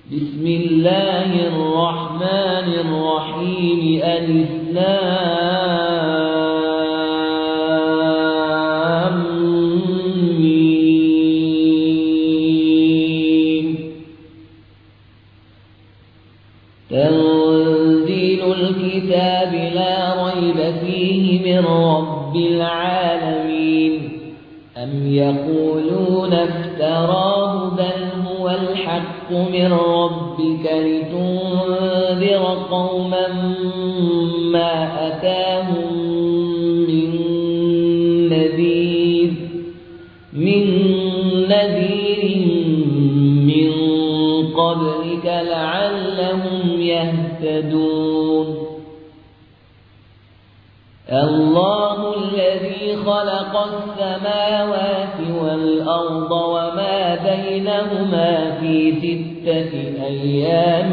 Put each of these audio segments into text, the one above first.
بسم الله الرحمن الرحيم. ألف لام ميم. تنزيل الكتاب لا ريب فيه من رب العالمين. أم يقولون افتراه بل هو الحق من ربك لتنذر قوما ما أتاهم من نذير من قبلك لعلهم يهتدون. الله الذي خلق السماوات والأرض وما بينهما في 6 أيام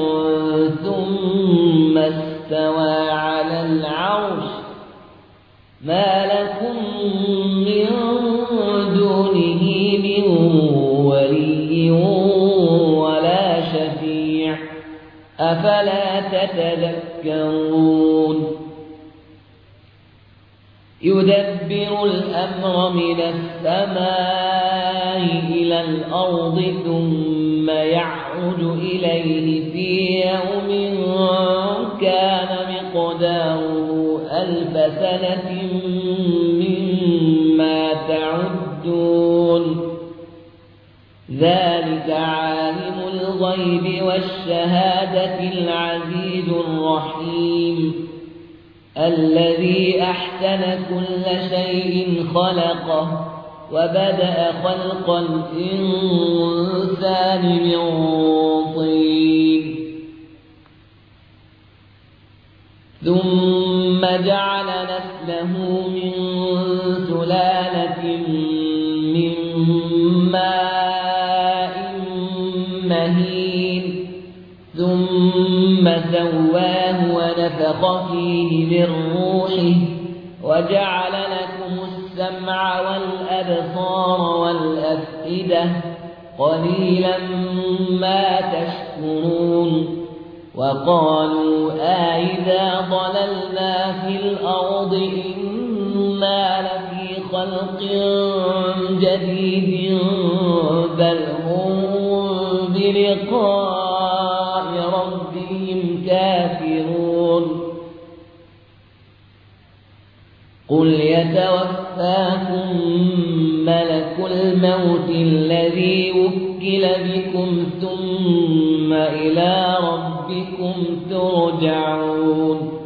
ثم استوى على العرش. ما لكم من دونه من ولي ولا شفيع أفلا تتذكرون. يدبر الأمر من السماء إلى الأرض ثم يعرج إليه في يوم كان مقداره 1000 سنة مما تعدون. ذلك عالم الغيب والشهادة العزيز الرحيم الذي أحسن كل شيء خلقه وبدأ خلق الإنسان من طين ثم جعل نسله من سلالة من ماء مهين ثم سواه ونفخ فيه من روحه وجعل لكم السمع والأبصار والأفئدة قليلا ما تشكرون. وقالوا أإذا ضللنا في الأرض إنا لفي خلق جديد بل هم بلقاء ربهم كافرون. قل يتوفاكم ملك الموت الذي وكل بكم ثم إلى ربكم ترجعون.